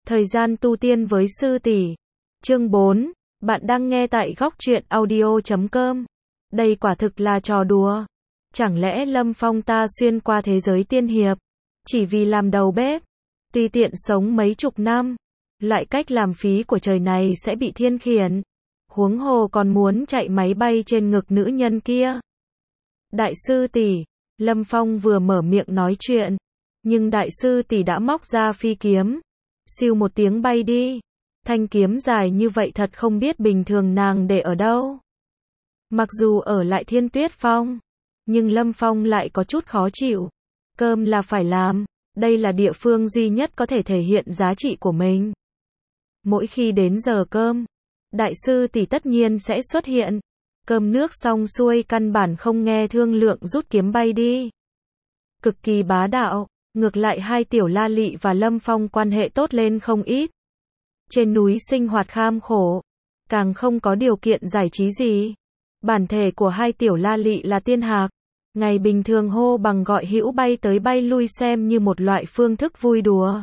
Thời gian tu tiên với sư tỷ. Chương 4. Bạn đang nghe tại góc truyện audio.com. Đây quả thực là trò đùa. Chẳng lẽ Lâm Phong ta xuyên qua thế giới tiên hiệp, chỉ vì làm đầu bếp, tùy tiện sống mấy chục năm. Loại cách làm phí của trời này sẽ bị thiên khiển. Huống hồ còn muốn chạy máy bay trên ngực nữ nhân kia. Đại sư tỷ, Lâm Phong vừa mở miệng nói chuyện, nhưng đại sư tỷ đã móc ra phi kiếm. Siêu một tiếng bay đi. Thanh kiếm dài như vậy thật không biết bình thường nàng để ở đâu. Mặc dù ở lại Thiên Tuyết Phong, nhưng Lâm Phong lại có chút khó chịu. Cơm là phải làm, đây là địa phương duy nhất có thể thể hiện giá trị của mình. Mỗi khi đến giờ cơm, đại sư tỷ tất nhiên sẽ xuất hiện. Cơm nước xong xuôi căn bản không nghe thương lượng rút kiếm bay đi. Cực kỳ bá đạo, ngược lại hai tiểu La Lị và Lâm Phong quan hệ tốt lên không ít. Trên núi sinh hoạt kham khổ, càng không có điều kiện giải trí gì. Bản thể của hai tiểu La Lị là tiên hạc, ngày bình thường hô bằng gọi hữu bay tới bay lui xem như một loại phương thức vui đùa.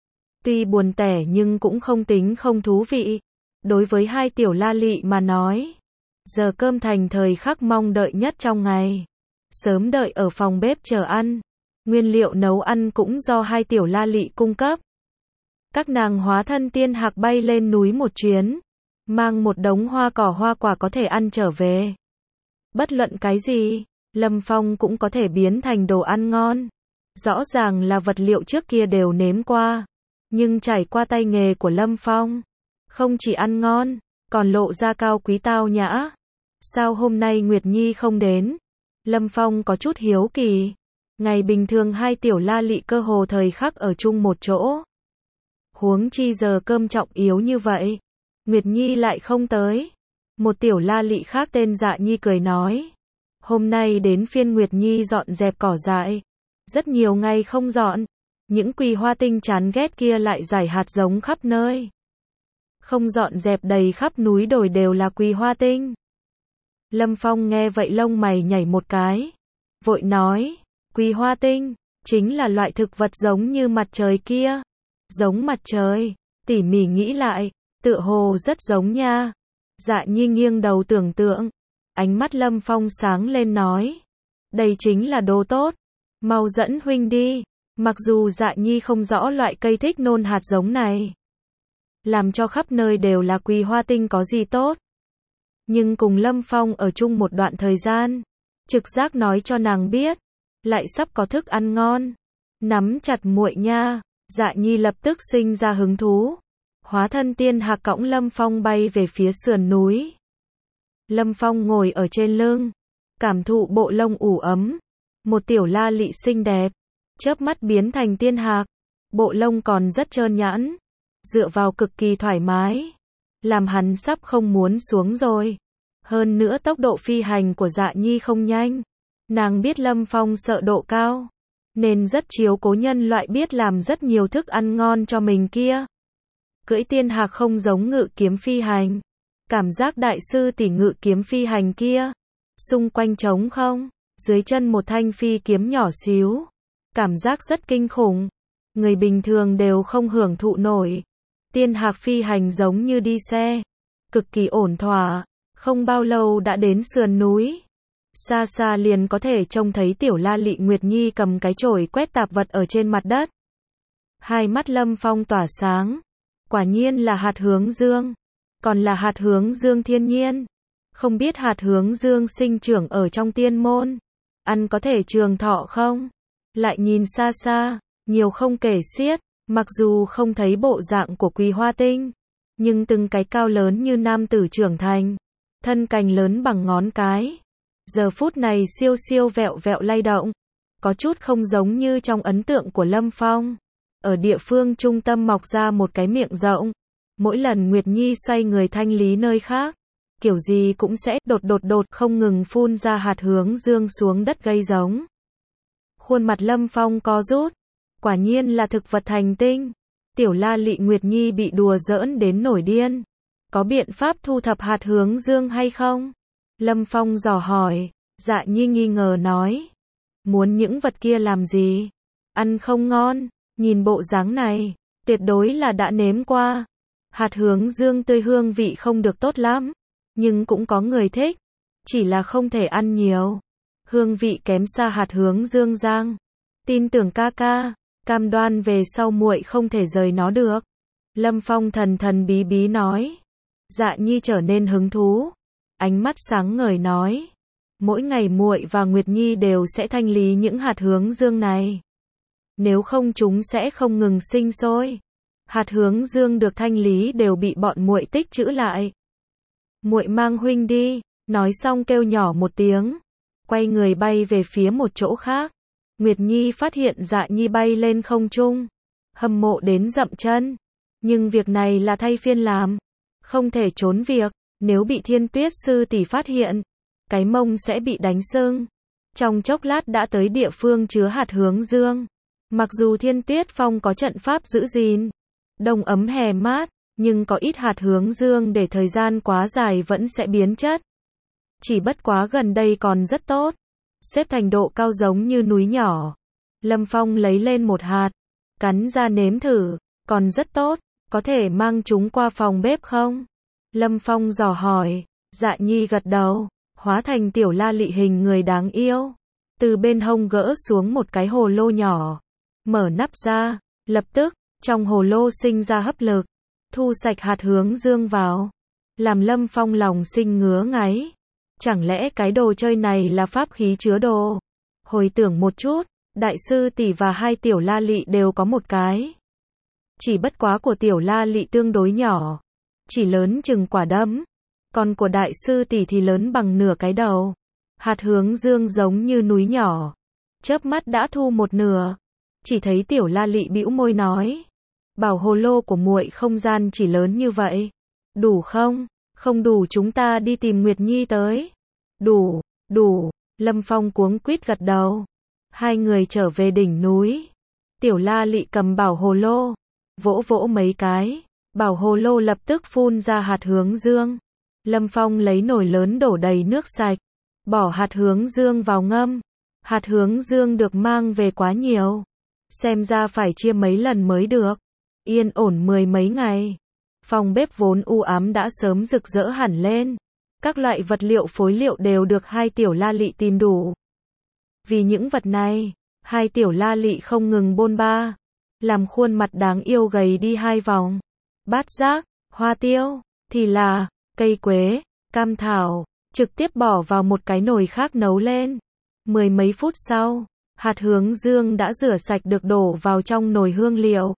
Tuy buồn tẻ nhưng cũng không tính không thú vị. Đối với hai tiểu La Lị mà nói, giờ cơm thành thời khắc mong đợi nhất trong ngày. Sớm đợi ở phòng bếp chờ ăn. Nguyên liệu nấu ăn cũng do hai tiểu La Lị cung cấp. Các nàng hóa thân tiên hạc bay lên núi một chuyến, mang một đống hoa cỏ hoa quả có thể ăn trở về. Bất luận cái gì, Lâm Phong cũng có thể biến thành đồ ăn ngon. Rõ ràng là vật liệu trước kia đều nếm qua, nhưng trải qua tay nghề của Lâm Phong, không chỉ ăn ngon, còn lộ ra cao quý tao nhã. Sao hôm nay Nguyệt Nhi không đến? Lâm Phong có chút hiếu kỳ. Ngày bình thường hai tiểu La Lị cơ hồ thời khắc ở chung một chỗ. Huống chi giờ cơm trọng yếu như vậy, Nguyệt Nhi lại không tới. Một tiểu La Lị khác tên Dạ Nhi cười nói, hôm nay đến phiên Nguyệt Nhi dọn dẹp cỏ dại. Rất nhiều ngày không dọn, những quỳ hoa tinh chán ghét kia lại rải hạt giống khắp nơi. Không dọn dẹp đầy khắp núi đồi đều là quỳ hoa tinh. Lâm Phong nghe vậy lông mày nhảy một cái, vội nói, quỳ hoa tinh chính là loại thực vật giống như mặt trời kia. Giống mặt trời, tỉ mỉ nghĩ lại, tựa hồ rất giống nha. Dạ Nhi nghiêng đầu tưởng tượng, ánh mắt Lâm Phong sáng lên nói, đây chính là đồ tốt, mau dẫn huynh đi. Mặc dù Dạ Nhi không rõ loại cây thích nôn hạt giống này, làm cho khắp nơi đều là quỳ hoa tinh có gì tốt, nhưng cùng Lâm Phong ở chung một đoạn thời gian, trực giác nói cho nàng biết, lại sắp có thức ăn ngon. Nắm chặt muội nha. Dạ Nhi lập tức sinh ra hứng thú. Hóa thân tiên hạc cõng Lâm Phong bay về phía sườn núi. Lâm Phong ngồi ở trên lưng, cảm thụ bộ lông ủ ấm. Một tiểu La Lị xinh đẹp, chớp mắt biến thành tiên hạc. Bộ lông còn rất trơn nhẵn, dựa vào cực kỳ thoải mái, làm hắn sắp không muốn xuống rồi. Hơn nữa tốc độ phi hành của Dạ Nhi không nhanh. Nàng biết Lâm Phong sợ độ cao, nên rất chiếu cố nhân loại biết làm rất nhiều thức ăn ngon cho mình kia. Cưỡi tiên hạc không giống ngự kiếm phi hành. Cảm giác đại sư tỷ ngự kiếm phi hành kia, xung quanh trống không, dưới chân một thanh phi kiếm nhỏ xíu. Cảm giác rất kinh khủng. Người bình thường đều không hưởng thụ nổi. Tiên hạc phi hành giống như đi xe, cực kỳ ổn thỏa. Không bao lâu đã đến sườn núi. Xa xa liền có thể trông thấy tiểu La Lị Nguyệt Nhi cầm cái chổi quét tạp vật ở trên mặt đất. Hai mắt Lâm Phong tỏa sáng. Quả nhiên là hạt hướng dương. Còn là hạt hướng dương thiên nhiên. Không biết hạt hướng dương sinh trưởng ở trong tiên môn, ăn có thể trường thọ không? Lại nhìn xa xa, nhiều không kể xiết. Mặc dù không thấy bộ dạng của quỳ hoa tinh, nhưng từng cái cao lớn như nam tử trưởng thành. Thân cành lớn bằng ngón cái. Giờ phút này siêu siêu vẹo vẹo lay động, có chút không giống như trong ấn tượng của Lâm Phong. Ở địa phương trung tâm mọc ra một cái miệng rộng, mỗi lần Nguyệt Nhi xoay người thanh lý nơi khác, kiểu gì cũng sẽ đột không ngừng phun ra hạt hướng dương xuống đất gây giống. Khuôn mặt Lâm Phong co rút, quả nhiên là thực vật thành tinh. Tiểu La Lị Nguyệt Nhi bị đùa giỡn đến nổi điên. Có biện pháp thu thập hạt hướng dương hay không? Lâm Phong dò hỏi. Dạ Nhi nghi ngờ nói, muốn những vật kia làm gì? Ăn không ngon. Nhìn bộ dáng này, tuyệt đối là đã nếm qua. Hạt hướng dương tươi hương vị không được tốt lắm, nhưng cũng có người thích, chỉ là không thể ăn nhiều. Hương vị kém xa hạt hướng dương rang. Tin tưởng ca ca, cam đoan về sau muội không thể rời nó được. Lâm Phong thần thần bí bí nói. Dạ Nhi trở nên hứng thú, ánh mắt sáng ngời nói. Mỗi ngày muội và Nguyệt Nhi đều sẽ thanh lý những hạt hướng dương này. Nếu không chúng sẽ không ngừng sinh sôi. Hạt hướng dương được thanh lý đều bị bọn muội tích trữ lại. Muội mang huynh đi, nói xong kêu nhỏ một tiếng, quay người bay về phía một chỗ khác. Nguyệt Nhi phát hiện Dạ Nhi bay lên không trung, hâm mộ đến dậm chân. Nhưng việc này là thay phiên làm, không thể trốn việc, nếu bị Thiên Tuyết sư tỷ phát hiện, cái mông sẽ bị đánh sưng. Trong chốc lát đã tới địa phương chứa hạt hướng dương. Mặc dù Thiên Tuyết Phong có trận pháp giữ gìn, đông ấm hè mát, nhưng có ít hạt hướng dương để thời gian quá dài vẫn sẽ biến chất. Chỉ bất quá gần đây còn rất tốt, xếp thành độ cao giống như núi nhỏ. Lâm Phong lấy lên một hạt, cắn ra nếm thử, còn rất tốt, có thể mang chúng qua phòng bếp không? Lâm Phong dò hỏi. Dạ Nhi gật đầu, hóa thành tiểu la lị hình người đáng yêu. Từ bên hông gỡ xuống một cái hồ lô nhỏ, mở nắp ra, lập tức, trong hồ lô sinh ra hấp lực, thu sạch hạt hướng dương vào. Làm Lâm Phong lòng sinh ngứa ngáy. Chẳng lẽ cái đồ chơi này là pháp khí chứa đồ? Hồi tưởng một chút, đại sư tỷ và hai tiểu la lị đều có một cái. Chỉ bất quá của tiểu la lị tương đối nhỏ, chỉ lớn chừng quả đấm, còn của đại sư tỷ thì lớn bằng nửa cái đầu. Hạt hướng dương giống như núi nhỏ, chớp mắt đã thu một nửa. Chỉ thấy tiểu la lị bĩu môi nói, bảo hồ lô của muội không gian chỉ lớn như vậy, đủ không? Không đủ chúng ta đi tìm Nguyệt Nhi tới. Đủ, đủ, Lâm Phong cuống quýt gật đầu. Hai người trở về đỉnh núi. Tiểu la lị cầm bảo hồ lô, vỗ vỗ mấy cái, bảo hồ lô lập tức phun ra hạt hướng dương. Lâm Phong lấy nồi lớn đổ đầy nước sạch, bỏ hạt hướng dương vào ngâm. Hạt hướng dương được mang về quá nhiều, xem ra phải chia mấy lần mới được. Yên ổn 10 mấy ngày, phòng bếp vốn u ám đã sớm rực rỡ hẳn lên. Các loại vật liệu phối liệu đều được hai tiểu la lị tìm đủ. Vì những vật này, hai tiểu la lị không ngừng bôn ba, làm khuôn mặt đáng yêu gầy đi 2 vòng. Bát giác, hoa tiêu, thì là cây quế, cam thảo, trực tiếp bỏ vào một cái nồi khác nấu lên. 10 mấy phút sau, hạt hướng dương đã rửa sạch được đổ vào trong nồi hương liệu.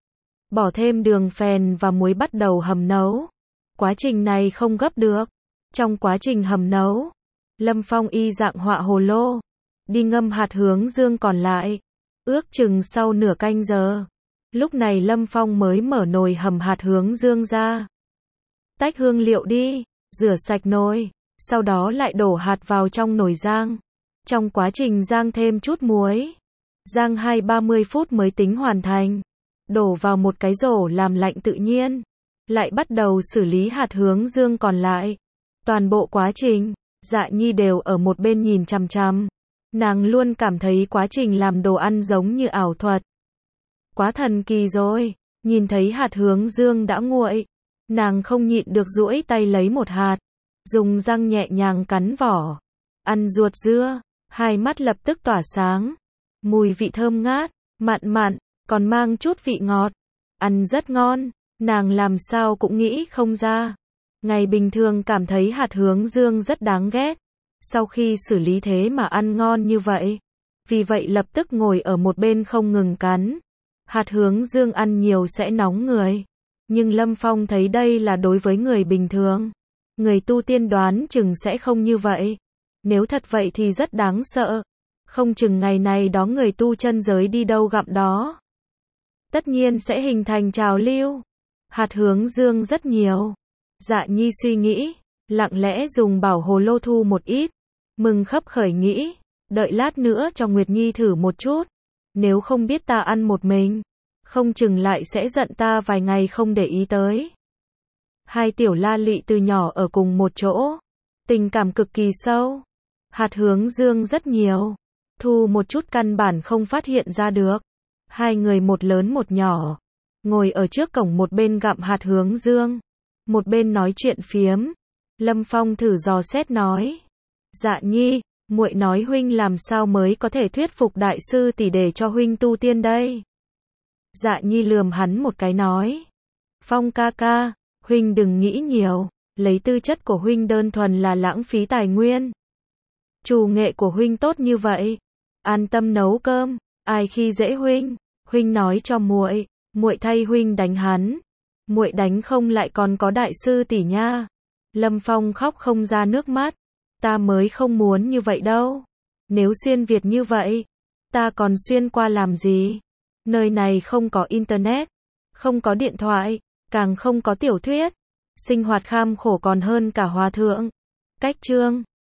Bỏ thêm đường phèn và muối bắt đầu hầm nấu. Quá trình này không gấp được. Trong quá trình hầm nấu, Lâm Phong y dạng họa hồ lô, đi ngâm hạt hướng dương còn lại. Ước chừng sau nửa canh giờ, lúc này Lâm Phong mới mở nồi hầm hạt hướng dương ra. Tách hương liệu đi, rửa sạch nồi, sau đó lại đổ hạt vào trong nồi rang. Trong quá trình rang thêm chút muối, rang 20-30 phút mới tính hoàn thành. Đổ vào một cái rổ làm lạnh tự nhiên, lại bắt đầu xử lý hạt hướng dương còn lại. Toàn bộ quá trình, Dạ Nhi đều ở một bên nhìn chằm chằm. Nàng luôn cảm thấy quá trình làm đồ ăn giống như ảo thuật. Quá thần kỳ rồi, nhìn thấy hạt hướng dương đã nguội, nàng không nhịn được duỗi tay lấy một hạt, dùng răng nhẹ nhàng cắn vỏ, ăn ruột dưa, hai mắt lập tức tỏa sáng. Mùi vị thơm ngát, mặn mặn, còn mang chút vị ngọt, ăn rất ngon, nàng làm sao cũng nghĩ không ra. Ngày bình thường cảm thấy hạt hướng dương rất đáng ghét, sau khi xử lý thế mà ăn ngon như vậy. Vì vậy lập tức ngồi ở một bên không ngừng cắn. Hạt hướng dương ăn nhiều sẽ nóng người, nhưng Lâm Phong thấy đây là đối với người bình thường. Người tu tiên đoán chừng sẽ không như vậy. Nếu thật vậy thì rất đáng sợ. Không chừng ngày này đó người tu chân giới đi đâu gặp đó. Tất nhiên sẽ hình thành trào lưu. Hạt hướng dương rất nhiều. Dạ Nhi suy nghĩ, lặng lẽ dùng bảo hồ lô thu một ít. Mừng khấp khởi nghĩ, đợi lát nữa cho Nguyệt Nhi thử một chút. Nếu không biết ta ăn một mình, không chừng lại sẽ giận ta vài ngày không để ý tới. Hai tiểu la lị từ nhỏ ở cùng một chỗ, tình cảm cực kỳ sâu. Hạt hướng dương rất nhiều, thu một chút căn bản không phát hiện ra được. Hai người một lớn một nhỏ, ngồi ở trước cổng một bên gặm hạt hướng dương, một bên nói chuyện phiếm. Lâm Phong thử dò xét nói. Dạ nhi, muội nói huynh làm sao mới có thể thuyết phục đại sư tỷ để cho huynh tu tiên đây? Dạ nhi lườm hắn một cái nói. Phong ca ca, huynh đừng nghĩ nhiều, lấy tư chất của huynh đơn thuần là lãng phí tài nguyên. Chủ nghệ của huynh tốt như vậy, an tâm nấu cơm, ai khi dễ huynh, huynh nói cho muội, muội thay huynh đánh hắn. Muội đánh không lại còn có đại sư tỷ nha. Lâm Phong khóc không ra nước mắt. Ta mới không muốn như vậy đâu. Nếu xuyên Việt như vậy, ta còn xuyên qua làm gì? Nơi này không có internet, không có điện thoại, càng không có tiểu thuyết. Sinh hoạt kham khổ còn hơn cả hòa thượng. Cách chương